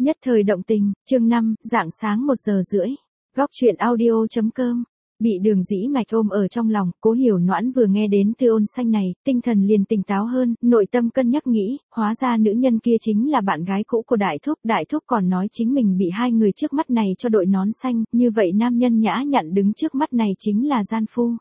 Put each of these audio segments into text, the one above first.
Nhất thời động tình, chương 5, rạng sáng 1:30. Góc chuyện audio.com. Bị Đường Dĩ Mạch ôm ở trong lòng, Cố Hiểu Noãn vừa nghe đến Tư Ôn Xanh này, tinh thần liền tỉnh táo hơn, nội tâm cân nhắc nghĩ, hóa ra nữ nhân kia chính là bạn gái cũ của Đại Thúc còn nói chính mình bị hai người trước mắt này cho đội nón xanh, như vậy nam nhân nhã nhặn đứng trước mắt này chính là gian phu.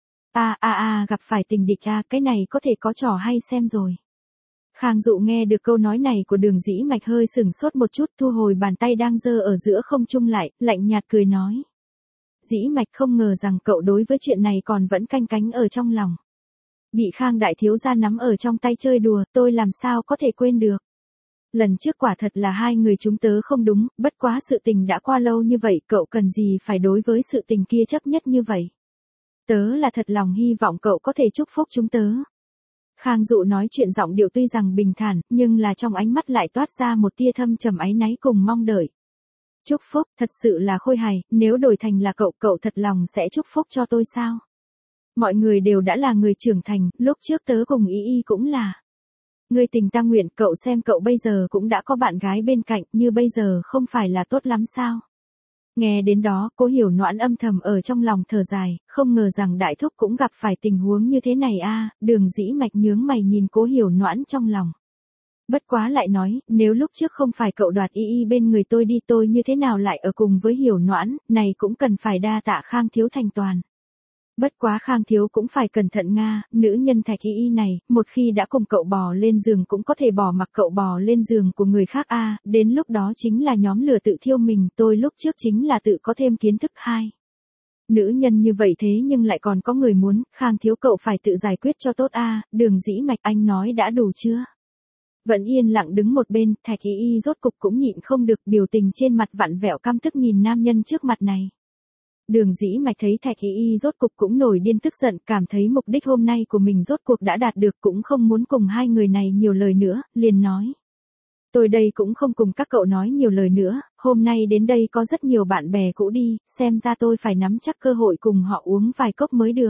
Gặp phải tình địch cái này có thể có trò hay xem rồi. Khang Dụ nghe được câu nói này của Đường Dĩ Mạch hơi sửng sốt một chút, thu hồi bàn tay đang giơ ở giữa không trung lại, lạnh nhạt cười nói. Dĩ Mạch không ngờ rằng cậu đối với chuyện này còn vẫn canh cánh ở trong lòng. Bị Khang đại thiếu gia nắm ở trong tay chơi đùa, tôi làm sao có thể quên được. Lần trước quả thật là hai người chúng tớ không đúng, bất quá sự tình đã qua lâu như vậy, cậu cần gì phải đối với sự tình kia chấp nhất như vậy. Tớ là thật lòng hy vọng cậu có thể chúc phúc chúng tớ. Khang Dụ nói chuyện giọng điệu tuy rằng bình thản, nhưng là trong ánh mắt lại toát ra một tia thâm trầm áy náy cùng mong đợi. Chúc phúc, thật sự là khôi hài, nếu đổi thành là cậu thật lòng sẽ chúc phúc cho tôi sao? Mọi người đều đã là người trưởng thành, lúc trước tớ cùng Y cũng là. Người tình ta nguyện, cậu xem cậu bây giờ cũng đã có bạn gái bên cạnh, như bây giờ không phải là tốt lắm sao? Nghe đến đó, Cố Hiểu Noãn âm thầm ở trong lòng thở dài, không ngờ rằng Đại Thúc cũng gặp phải tình huống như thế này Đường Dĩ Mạch nhướng mày nhìn Cố Hiểu Noãn trong lòng. Bất quá lại nói, nếu lúc trước không phải cậu đoạt Y bên người tôi đi tôi như thế nào lại ở cùng với Hiểu Noãn, này cũng cần phải đa tạ Khang thiếu thành toàn. Bất quá Khang thiếu cũng phải cẩn thận nữ nhân Thạch Y này, một khi đã cùng cậu bò lên giường cũng có thể bỏ mặc cậu bò lên giường của người khác đến lúc đó chính là nhóm lửa tự thiêu mình, tôi lúc trước chính là tự có thêm kiến thức Nữ nhân như vậy thế nhưng lại còn có người muốn, Khang thiếu cậu phải tự giải quyết cho tốt Đường Dĩ Mạch anh nói đã đủ chưa? Vẫn yên lặng đứng một bên, Thạch Y rốt cục cũng nhịn không được, biểu tình trên mặt vặn vẹo căm tức nhìn nam nhân trước mặt này. Đường Dĩ Mạch thấy Thạch Y rốt cục cũng nổi điên tức giận, cảm thấy mục đích hôm nay của mình rốt cuộc đã đạt được, cũng không muốn cùng hai người này nhiều lời nữa, liền nói. Tôi đây cũng không cùng các cậu nói nhiều lời nữa, hôm nay đến đây có rất nhiều bạn bè cũ đi, xem ra tôi phải nắm chắc cơ hội cùng họ uống vài cốc mới được.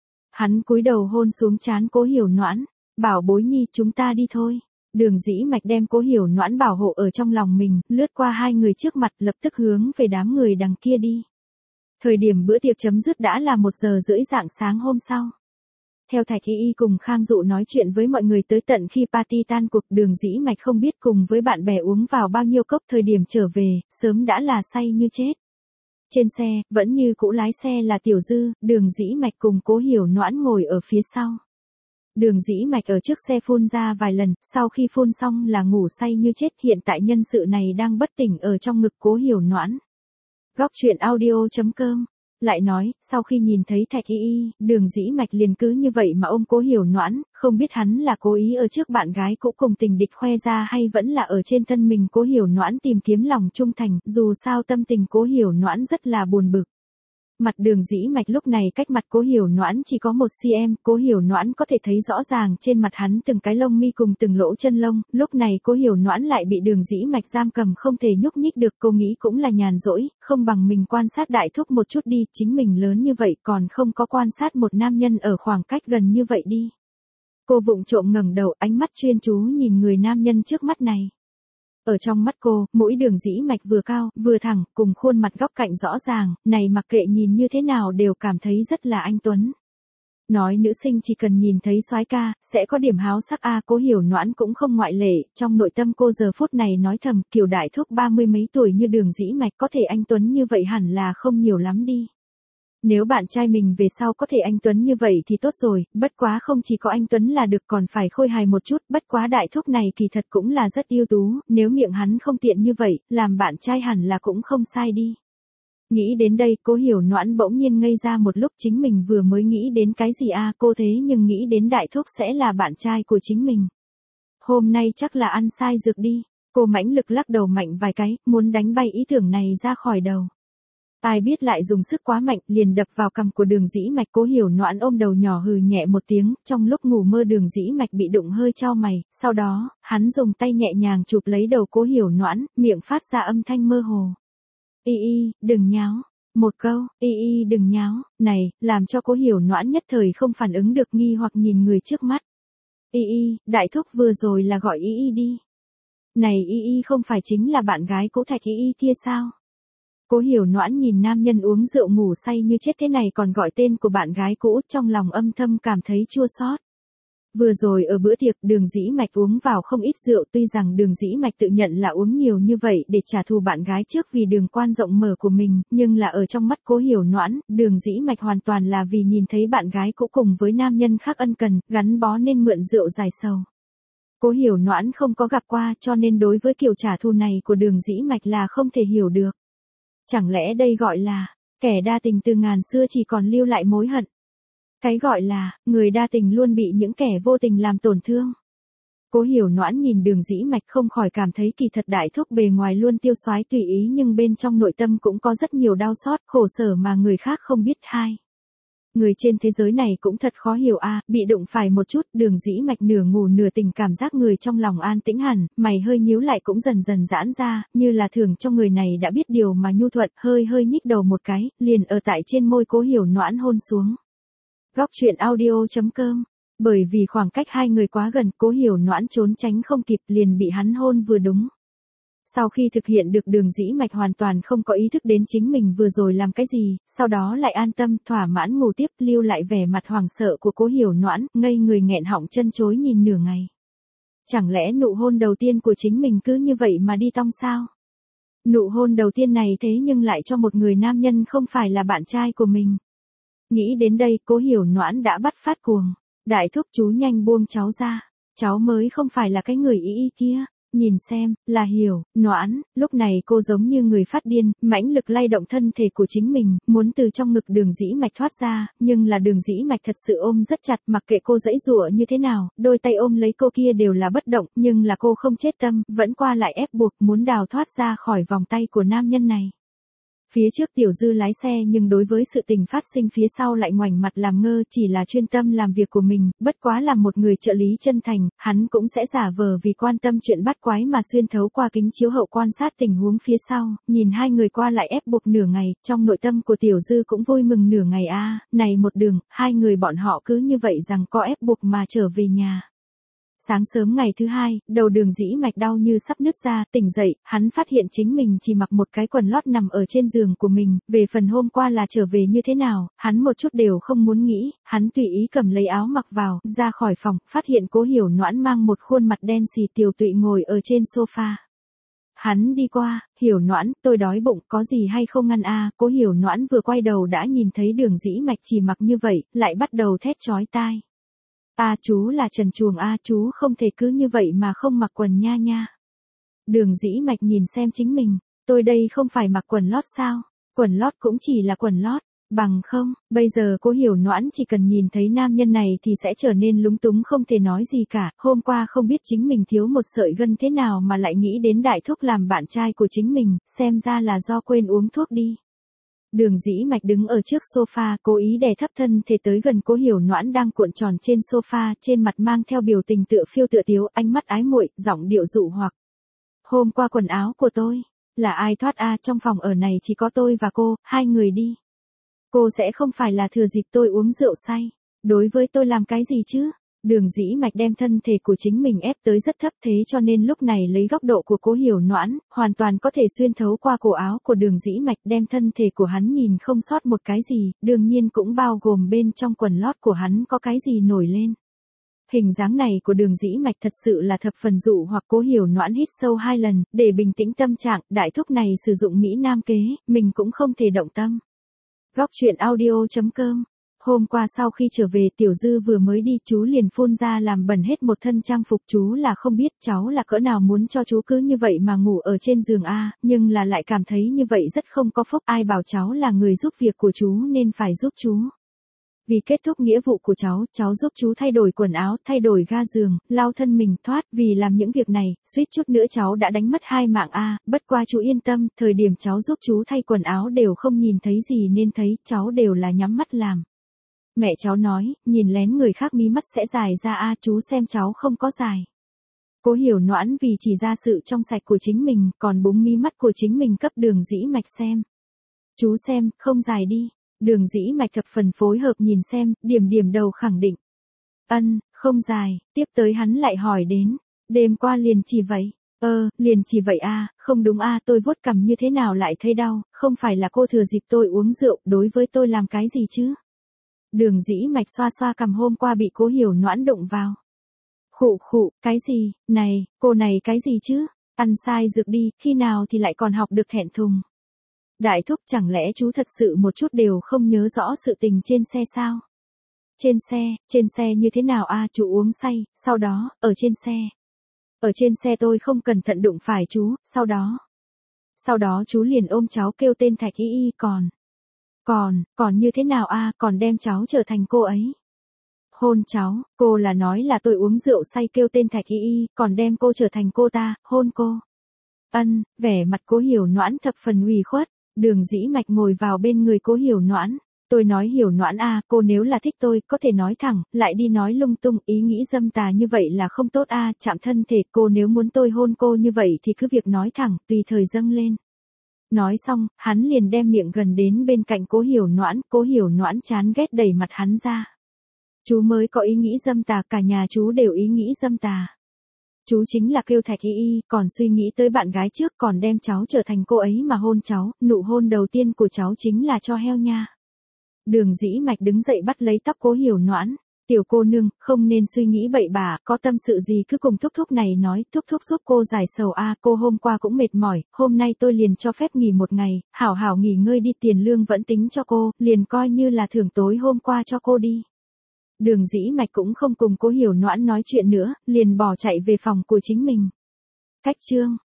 Hắn cúi đầu hôn xuống trán Cố Hiểu Noãn, bảo bối nhi chúng ta đi thôi. Đường Dĩ Mạch đem Cố Hiểu Noãn bảo hộ ở trong lòng mình, lướt qua hai người trước mặt lập tức hướng về đám người đằng kia đi. Thời điểm bữa tiệc chấm dứt đã là 1:30 rạng sáng hôm sau. Theo Thạch Y cùng Khang Dụ nói chuyện với mọi người tới tận khi party tan cuộc, Đường Dĩ Mạch không biết cùng với bạn bè uống vào bao nhiêu cốc, thời điểm trở về, sớm đã là say như chết. Trên xe, vẫn như cũ lái xe là Tiểu Dư, Đường Dĩ Mạch cùng Cố Hiểu Noãn ngồi ở phía sau. Đường Dĩ Mạch ở trước xe phun ra vài lần, sau khi phun xong là ngủ say như chết, hiện tại nhân sự này đang bất tỉnh ở trong ngực Cố Hiểu Noãn. Góc chuyện audio.com. Lại nói, sau khi nhìn thấy Thạch Y, Đường Dĩ Mạch liền cứ như vậy mà ôm Cố Hiểu Noãn, không biết hắn là cố ý ở trước bạn gái cũ cùng tình địch khoe ra hay vẫn là ở trên thân mình Cố Hiểu Noãn tìm kiếm lòng trung thành, dù sao tâm tình Cố Hiểu Noãn rất là buồn bực. Mặt Đường Dĩ Mạch lúc này cách mặt Cố Hiểu Noãn chỉ có 1 cm, Cố Hiểu Noãn có thể thấy rõ ràng trên mặt hắn từng cái lông mi cùng từng lỗ chân lông, lúc này Cố Hiểu Noãn lại bị Đường Dĩ Mạch giam cầm không thể nhúc nhích được, cô nghĩ cũng là nhàn rỗi, không bằng mình quan sát Đại Thúc một chút đi, chính mình lớn như vậy còn không có quan sát một nam nhân ở khoảng cách gần như vậy đi. Cô vụng trộm ngẩng đầu, ánh mắt chuyên chú nhìn người nam nhân trước mắt này. Ở trong mắt cô, mũi Đường Dĩ Mạch vừa cao, vừa thẳng, cùng khuôn mặt góc cạnh rõ ràng, này mặc kệ nhìn như thế nào đều cảm thấy rất là anh tuấn. Nói nữ sinh chỉ cần nhìn thấy soái ca, sẽ có điểm háo sắc Cố Hiểu Noãn cũng không ngoại lệ, trong nội tâm cô giờ phút này nói thầm, kiểu Đại Thúc 30 mấy tuổi như Đường Dĩ Mạch có thể anh tuấn như vậy hẳn là không nhiều lắm đi. Nếu bạn trai mình về sau có thể anh tuấn như vậy thì tốt rồi, bất quá không chỉ có anh tuấn là được còn phải khôi hài một chút, bất quá Đại Thúc này kỳ thật cũng là rất ưu tú, nếu miệng hắn không tiện như vậy, làm bạn trai hẳn là cũng không sai đi. Nghĩ đến đây, Cố Hiểu Noãn bỗng nhiên ngây ra một lúc, chính mình vừa mới nghĩ đến cái gì cô thế nhưng nghĩ đến Đại Thúc sẽ là bạn trai của chính mình. Hôm nay chắc là ăn sai dược đi, cô mãnh lực lắc đầu mạnh vài cái, muốn đánh bay ý tưởng này ra khỏi đầu. Ai biết lại dùng sức quá mạnh, liền đập vào cằm của Đường Dĩ Mạch. Cố Hiểu Noãn ôm đầu nhỏ hừ nhẹ một tiếng, trong lúc ngủ mơ Đường Dĩ Mạch bị đụng hơi chau mày, sau đó, hắn dùng tay nhẹ nhàng chụp lấy đầu Cố Hiểu Noãn, miệng phát ra âm thanh mơ hồ. Y, đừng nháo. Một câu, Y đừng nháo, này, làm cho Cố Hiểu Noãn nhất thời không phản ứng được, nghi hoặc nhìn người trước mắt. Đại Thúc vừa rồi là gọi Y đi. Này Y Y không phải chính là bạn gái cũ Thạch Y Y kia sao? Cố Hiểu Noãn nhìn nam nhân uống rượu ngủ say như chết thế này còn gọi tên của bạn gái cũ, trong lòng âm thầm cảm thấy chua xót. Vừa rồi ở bữa tiệc Đường Dĩ Mạch uống vào không ít rượu, tuy rằng Đường Dĩ Mạch tự nhận là uống nhiều như vậy để trả thù bạn gái trước vì đường quan rộng mở của mình, nhưng là ở trong mắt Cố Hiểu Noãn, Đường Dĩ Mạch hoàn toàn là vì nhìn thấy bạn gái cũ cùng với nam nhân khác ân cần, gắn bó nên mượn rượu giải sầu. Cố Hiểu Noãn không có gặp qua cho nên đối với kiểu trả thù này của Đường Dĩ Mạch là không thể hiểu được. Chẳng lẽ đây gọi là kẻ đa tình từ ngàn xưa chỉ còn lưu lại mối hận? Cái gọi là người đa tình luôn bị những kẻ vô tình làm tổn thương. Cố Hiểu Noãn nhìn Đường Dĩ Mạch không khỏi cảm thấy kỳ thật đại thúc bề ngoài luôn tiêu xoái tùy ý nhưng bên trong nội tâm cũng có rất nhiều đau xót, khổ sở mà người khác không biết hai. Người trên thế giới này cũng thật khó hiểu a, bị đụng phải một chút, Đường Dĩ Mạch nửa ngủ nửa tỉnh cảm giác người trong lòng an tĩnh hẳn, mày hơi nhíu lại cũng dần dần giãn ra, như là thường cho người này đã biết điều mà nhu thuận, hơi hơi nhích đầu một cái, liền ở tại trên môi Cố Hiểu Noãn hôn xuống. Góc truyện audio.com. Bởi vì khoảng cách hai người quá gần, Cố Hiểu Noãn trốn tránh không kịp liền bị hắn hôn vừa đúng. Sau khi thực hiện được Đường Dĩ Mạch hoàn toàn không có ý thức đến chính mình vừa rồi làm cái gì, sau đó lại an tâm thỏa mãn ngủ tiếp, lưu lại vẻ mặt hoảng sợ của Cố Hiểu Noãn, ngây người nghẹn họng chân chối nhìn nửa ngày. Chẳng lẽ nụ hôn đầu tiên của chính mình cứ như vậy mà đi tong sao? Nụ hôn đầu tiên này thế nhưng lại cho một người nam nhân không phải là bạn trai của mình. Nghĩ đến đây Cố Hiểu Noãn đã bắt phát cuồng. Đại thúc chú nhanh buông cháu ra. Cháu mới không phải là cái người Y Y kia. Nhìn xem, là Hiểu, Noãn, lúc này cô giống như người phát điên, mãnh lực lay động thân thể của chính mình, muốn từ trong ngực Đường Dĩ Mạch thoát ra, nhưng là Đường Dĩ Mạch thật sự ôm rất chặt, mặc kệ cô giãy giụa như thế nào, đôi tay ôm lấy cô kia đều là bất động, nhưng là cô không chết tâm, vẫn qua lại ép buộc muốn đào thoát ra khỏi vòng tay của nam nhân này. Phía trước Tiểu Dư lái xe nhưng đối với sự tình phát sinh phía sau lại ngoảnh mặt làm ngơ, chỉ là chuyên tâm làm việc của mình, bất quá là một người trợ lý chân thành, hắn cũng sẽ giả vờ vì quan tâm chuyện bắt quái mà xuyên thấu qua kính chiếu hậu quan sát tình huống phía sau, nhìn hai người qua lại ép buộc nửa ngày, trong nội tâm của Tiểu Dư cũng vui mừng nửa ngày a, này một đường, hai người bọn họ cứ như vậy rằng có ép buộc mà trở về nhà. Sáng sớm ngày thứ hai, đầu Đường Dĩ Mạch đau như sắp nứt ra, tỉnh dậy, hắn phát hiện chính mình chỉ mặc một cái quần lót nằm ở trên giường của mình, về phần hôm qua là trở về như thế nào, hắn một chút đều không muốn nghĩ, hắn tùy ý cầm lấy áo mặc vào, ra khỏi phòng, phát hiện Cố Hiểu Noãn mang một khuôn mặt đen xì tiều tụy ngồi ở trên sofa. Hắn đi qua, Hiểu Noãn, tôi đói bụng, có gì hay không ăn a? Cố Hiểu Noãn vừa quay đầu đã nhìn thấy Đường Dĩ Mạch chỉ mặc như vậy, lại bắt đầu thét chói tai. Chú là trần truồng chú không thể cứ như vậy mà không mặc quần nha nha. Đường Dĩ Mạch nhìn xem chính mình, tôi đây không phải mặc quần lót sao? Quần lót cũng chỉ là quần lót, bằng không, bây giờ Cố Hiểu Noãn chỉ cần nhìn thấy nam nhân này thì sẽ trở nên lúng túng không thể nói gì cả, hôm qua không biết chính mình thiếu một sợi gân thế nào mà lại nghĩ đến đại thúc làm bạn trai của chính mình, xem ra là do quên uống thuốc đi. Đường Dĩ Mạch đứng ở trước sofa, cố ý đè thấp thân thể tới gần Cố Hiểu Noãn đang cuộn tròn trên sofa, trên mặt mang theo biểu tình tựa phiêu tựa tiếu, ánh mắt ái muội, giọng điệu dụ hoặc. Hôm qua quần áo của tôi, là ai thoát trong phòng ở này chỉ có tôi và cô, hai người đi. Cô sẽ không phải là thừa dịp tôi uống rượu say, đối với tôi làm cái gì chứ? Đường Dĩ Mạch đem thân thể của chính mình ép tới rất thấp thế cho nên lúc này lấy góc độ của Cố Hiểu Noãn, hoàn toàn có thể xuyên thấu qua cổ áo của Đường Dĩ Mạch đem thân thể của hắn nhìn không sót một cái gì, đương nhiên cũng bao gồm bên trong quần lót của hắn có cái gì nổi lên. Hình dáng này của Đường Dĩ Mạch thật sự là thập phần dụ hoặc. Cố Hiểu Noãn hít sâu 2 lần, để bình tĩnh tâm trạng, đại thúc này sử dụng Mỹ Nam kế, mình cũng không thể động tâm. Góc truyện audio.com. Hôm qua sau khi trở về Tiểu Dư vừa mới đi chú liền phun ra làm bẩn hết một thân trang phục, chú là không biết cháu là cỡ nào muốn cho chú cứ như vậy mà ngủ ở trên giường nhưng là lại cảm thấy như vậy rất không có phúc, ai bảo cháu là người giúp việc của chú nên phải giúp chú. Vì kết thúc nghĩa vụ của cháu giúp chú thay đổi quần áo, thay đổi ga giường, lau thân mình thoát, vì làm những việc này, suýt chút nữa cháu đã đánh mất 2 mạng bất qua chú yên tâm, thời điểm cháu giúp chú thay quần áo đều không nhìn thấy gì nên thấy, cháu đều là nhắm mắt làm. Mẹ cháu nói, nhìn lén người khác mí mắt sẽ dài ra chú xem cháu không có dài. Cố Hiểu Noãn vì chỉ ra sự trong sạch của chính mình, còn búng mí mắt của chính mình cấp Đường Dĩ Mạch xem. Chú xem, không dài đi. Đường Dĩ Mạch thập phần phối hợp nhìn xem, điểm đầu khẳng định. Không dài, tiếp tới hắn lại hỏi đến, đêm qua liền chỉ vậy. Liền chỉ vậy à, không đúng à, tôi vuốt cằm như thế nào lại thấy đau, không phải là cô thừa dịp tôi uống rượu, đối với tôi làm cái gì chứ? Đường Dĩ Mạch xoa xoa cằm hôm qua bị Cố Hiểu Noãn đụng vào. Khụ khụ, cái gì, này, cô này cái gì chứ? Ăn sai dược đi, khi nào thì lại còn học được thẹn thùng. Đại thúc chẳng lẽ chú thật sự một chút đều không nhớ rõ sự tình trên xe sao? Trên xe như thế nào à, chú uống say, sau đó, ở trên xe tôi không cẩn thận đụng phải chú, sau đó chú liền ôm cháu kêu tên Thạch Y Y còn như thế nào à, còn đem cháu trở thành cô ấy. Hôn cháu, cô là nói là tôi uống rượu say kêu tên Thạch Y Y, còn đem cô trở thành cô ta, hôn cô. Vẻ mặt Cố Hiểu Noãn thập phần ủy khuất, Đường Dĩ Mạch ngồi vào bên người Cố Hiểu Noãn. Tôi nói Hiểu Noãn à, cô nếu là thích tôi, có thể nói thẳng, lại đi nói lung tung, ý nghĩ dâm tà như vậy là không tốt à, chạm thân thể, cô nếu muốn tôi hôn cô như vậy thì cứ việc nói thẳng, tùy thời dâng lên. Nói xong, hắn liền đem miệng gần đến bên cạnh Cố Hiểu Noãn chán ghét đẩy mặt hắn ra. Chú mới có ý nghĩ dâm tà, cả nhà chú đều ý nghĩ dâm tà. Chú chính là kêu Thạch Y Y, còn suy nghĩ tới bạn gái trước, còn đem cháu trở thành cô ấy mà hôn cháu, nụ hôn đầu tiên của cháu chính là cho heo nha. Đường Dĩ Mạch đứng dậy bắt lấy tóc Cố Hiểu Noãn. Tiểu cô nương, không nên suy nghĩ bậy bạ, có tâm sự gì cứ cùng thúc thúc này nói, thúc thúc giúp cô giải sầu a, cô hôm qua cũng mệt mỏi, hôm nay tôi liền cho phép nghỉ một ngày, hảo hảo nghỉ ngơi đi, tiền lương vẫn tính cho cô, liền coi như là thưởng tối hôm qua cho cô đi. Đường Dĩ Mạch cũng không cùng Cố Hiểu Noãn nói chuyện nữa, liền bỏ chạy về phòng của chính mình. Cách chương